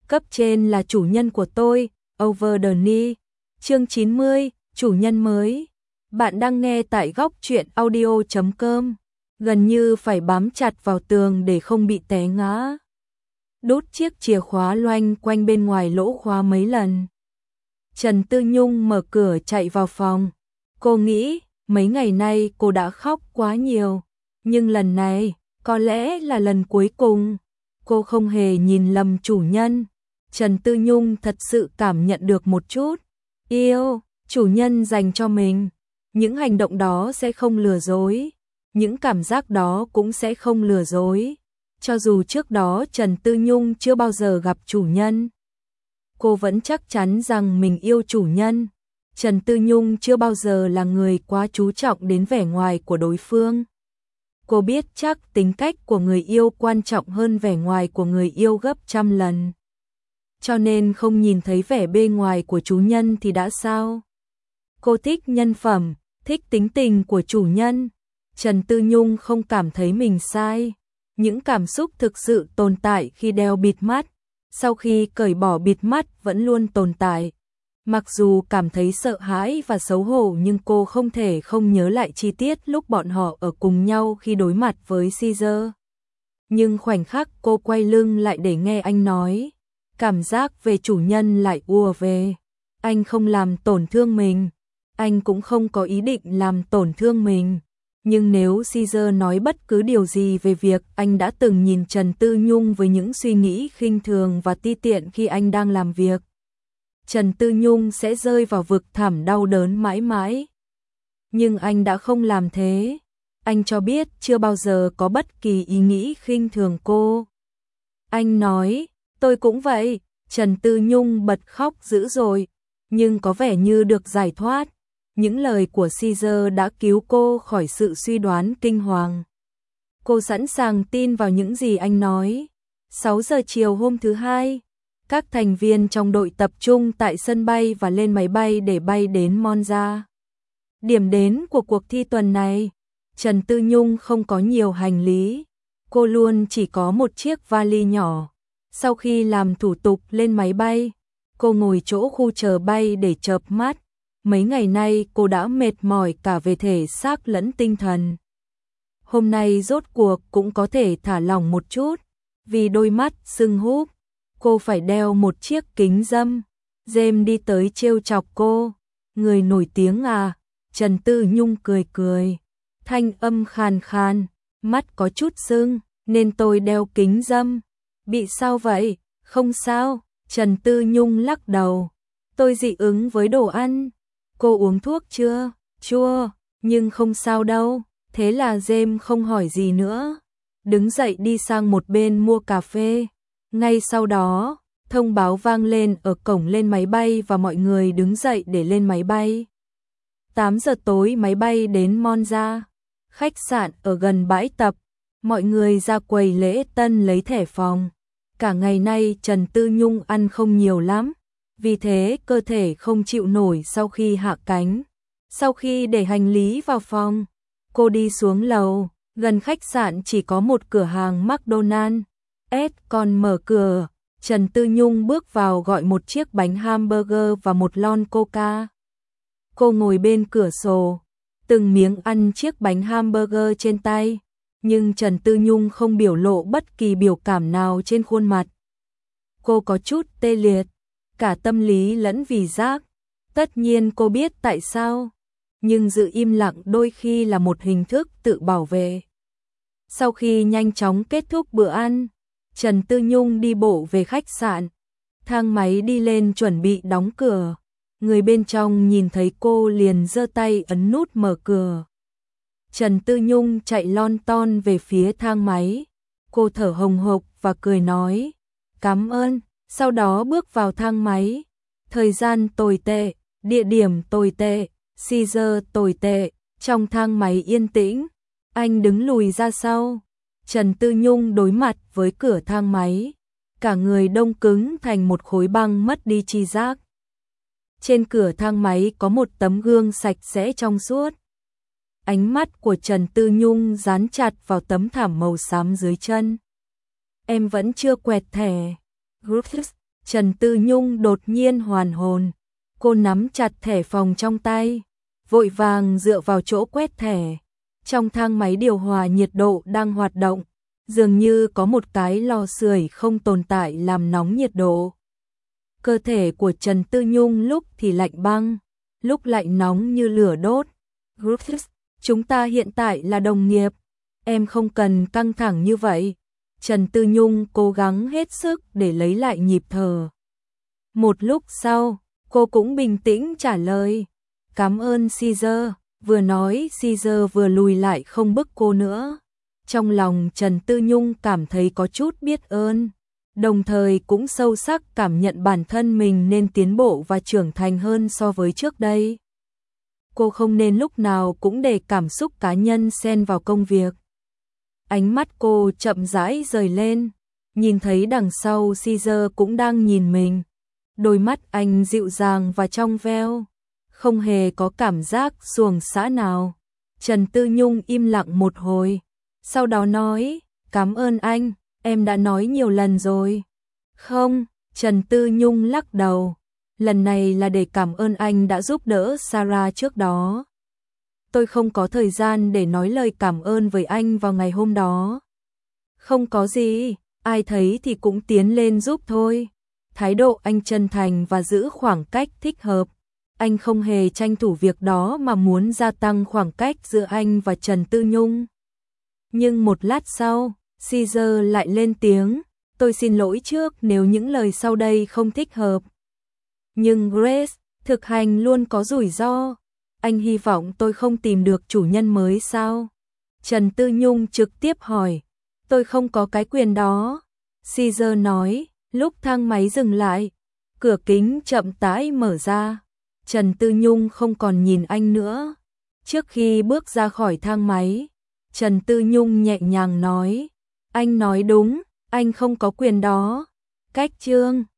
Cấp trên là chủ nhân của tôi, Over the Knee. Chương 90, chủ nhân mới. Bạn đang nghe tại góc truyện audio.com. Gần như phải bám chặt vào tường để không bị té ngã. Đút chiếc chìa khóa loanh quanh bên ngoài lỗ khóa mấy lần. Trần Tư Nhung mở cửa chạy vào phòng. Cô nghĩ, mấy ngày nay cô đã khóc quá nhiều. Nhưng lần này, có lẽ là lần cuối cùng. Cô không hề nhìn lầm chủ nhân. Trần Tư Nhung thật sự cảm nhận được một chút yêu chủ nhân dành cho mình. Những hành động đó sẽ không lừa dối. Những cảm giác đó cũng sẽ không lừa dối. Cho dù trước đó Trần Tư Nhung chưa bao giờ gặp chủ nhân, cô vẫn chắc chắn rằng mình yêu chủ nhân. Trần Tư Nhung chưa bao giờ là người quá chú trọng đến vẻ ngoài của đối phương. Cô biết chắc tính cách của người yêu quan trọng hơn vẻ ngoài của người yêu gấp trăm lần. Cho nên không nhìn thấy vẻ bề ngoài của chủ nhân thì đã sao? Cô thích nhân phẩm, thích tính tình của chủ nhân. Trần Tư Nhung không cảm thấy mình sai. Những cảm xúc thực sự tồn tại khi đeo bịt mắt, sau khi cởi bỏ bịt mắt vẫn luôn tồn tại. Mặc dù cảm thấy sợ hãi và xấu hổ nhưng cô không thể không nhớ lại chi tiết lúc bọn họ ở cùng nhau khi đối mặt với Caesar. Nhưng khoảnh khắc cô quay lưng lại để nghe anh nói, cảm giác về chủ nhân lại ùa về. Anh không làm tổn thương mình, anh cũng không có ý định làm tổn thương mình. Nhưng nếu Caesar nói bất cứ điều gì về việc anh đã từng nhìn Trần Tư Nhung với những suy nghĩ khinh thường và ti tiện khi anh đang làm việc, Trần Tư Nhung sẽ rơi vào vực thẳm đau đớn mãi mãi. Nhưng anh đã không làm thế. Anh cho biết chưa bao giờ có bất kỳ ý nghĩ khinh thường cô. Anh nói, tôi cũng vậy. Trần Tư Nhung bật khóc dữ dội, nhưng có vẻ như được giải thoát. Những lời của Caesar đã cứu cô khỏi sự suy đoán kinh hoàng. Cô sẵn sàng tin vào những gì anh nói. 6 giờ chiều hôm thứ Hai, các thành viên trong đội tập trung tại sân bay và lên máy bay để bay đến Monza. Điểm đến của cuộc thi tuần này, Trần Tư Nhung không có nhiều hành lý. Cô luôn chỉ có một chiếc vali nhỏ. Sau khi làm thủ tục lên máy bay, cô ngồi chỗ khu chờ bay để chợp mắt. Mấy ngày nay cô đã mệt mỏi cả về thể xác lẫn tinh thần. Hôm nay rốt cuộc cũng có thể thả lỏng một chút. Vì đôi mắt sưng húp, cô phải đeo một chiếc kính râm. James đi tới trêu chọc cô. Người nổi tiếng à? Trần Tư Nhung cười cười. Thanh âm khàn khàn, mắt có chút sưng, nên tôi đeo kính râm. Bị sao vậy? Không sao. Trần Tư Nhung lắc đầu. Tôi dị ứng với đồ ăn. Cô uống thuốc chưa? Chưa, nhưng không sao đâu. Thế là James không hỏi gì nữa. Đứng dậy đi sang một bên mua cà phê. Ngay sau đó, thông báo vang lên ở cổng lên máy bay và mọi người đứng dậy để lên máy bay. 8 giờ tối máy bay đến Monza. Khách sạn ở gần bãi tập. Mọi người ra quầy lễ tân lấy thẻ phòng. Cả ngày nay Trần Tư Nhung ăn không nhiều lắm. Vì thế cơ thể không chịu nổi sau khi hạ cánh. Sau khi để hành lý vào phòng, cô đi xuống lầu. Gần khách sạn chỉ có một cửa hàng McDonald's. Còn mở cửa, Trần Tư Nhung bước vào gọi một chiếc bánh hamburger và một lon coca. Cô ngồi bên cửa sổ, từng miếng ăn chiếc bánh hamburger trên tay. Nhưng Trần Tư Nhung không biểu lộ bất kỳ biểu cảm nào trên khuôn mặt. Cô có chút tê liệt, cả tâm lý lẫn vị giác. Tất nhiên cô biết tại sao, nhưng giữ im lặng đôi khi là một hình thức tự bảo vệ. Sau khi nhanh chóng kết thúc bữa ăn, Trần Tư Nhung đi bộ về khách sạn. Thang máy đi lên chuẩn bị đóng cửa. Người bên trong nhìn thấy cô liền giơ tay ấn nút mở cửa. Trần Tư Nhung chạy lon ton về phía thang máy. Cô thở hồng hộc và cười nói, cảm ơn. Sau đó bước vào thang máy. Thời gian tồi tệ, địa điểm tồi tệ, Caesar tồi tệ. Trong thang máy yên tĩnh, anh đứng lùi ra sau. Trần Tư Nhung đối mặt với cửa thang máy. Cả người đông cứng thành một khối băng mất đi tri giác. Trên cửa thang máy có một tấm gương sạch sẽ trong suốt. Ánh mắt của Trần Tư Nhung dán chặt vào tấm thảm màu xám dưới chân. Em vẫn chưa quẹt thẻ. Trần Tư Nhung đột nhiên hoàn hồn. Cô nắm chặt thẻ phòng trong tay, vội vàng dựa vào chỗ quét thẻ. Trong thang máy điều hòa nhiệt độ đang hoạt động, dường như có một cái lò sưởi không tồn tại làm nóng nhiệt độ. Cơ thể của Trần Tư Nhung lúc thì lạnh băng, lúc lại nóng như lửa đốt. Griffiths, chúng ta hiện tại là đồng nghiệp, em không cần căng thẳng như vậy. Trần Tư Nhung cố gắng hết sức để lấy lại nhịp thở. Một lúc sau, cô cũng bình tĩnh trả lời, cảm ơn Caesar. Vừa nói Caesar vừa lùi lại không bức cô nữa. Trong lòng Trần Tư Nhung cảm thấy có chút biết ơn, đồng thời cũng sâu sắc cảm nhận bản thân mình nên tiến bộ và trưởng thành hơn so với trước đây. Cô không nên lúc nào cũng để cảm xúc cá nhân xen vào công việc. Ánh mắt cô chậm rãi rời lên, nhìn thấy đằng sau Caesar cũng đang nhìn mình. Đôi mắt anh dịu dàng và trong veo, không hề có cảm giác xuồng xã nào. Trần Tư Nhung im lặng một hồi, sau đó nói, cảm ơn anh, em đã nói nhiều lần rồi. Không, Trần Tư Nhung lắc đầu, lần này là để cảm ơn anh đã giúp đỡ Sarah trước đó. Tôi không có thời gian để nói lời cảm ơn với anh vào ngày hôm đó. Không có gì, ai thấy thì cũng tiến lên giúp thôi. Thái độ anh chân thành và giữ khoảng cách thích hợp. Anh không hề tranh thủ việc đó mà muốn gia tăng khoảng cách giữa anh và Trần Tư Nhung. Nhưng một lát sau, Caesar lại lên tiếng, tôi xin lỗi trước nếu những lời sau đây không thích hợp. Nhưng Grace, thực hành luôn có rủi ro. Anh hy vọng tôi không tìm được chủ nhân mới sao? Trần Tư Nhung trực tiếp hỏi, tôi không có cái quyền đó. Caesar nói, lúc thang máy dừng lại, cửa kính chậm rãi mở ra. Trần Tư Nhung không còn nhìn anh nữa. Trước khi bước ra khỏi thang máy, Trần Tư Nhung nhẹ nhàng nói, anh nói đúng, anh không có quyền đó. Cách chương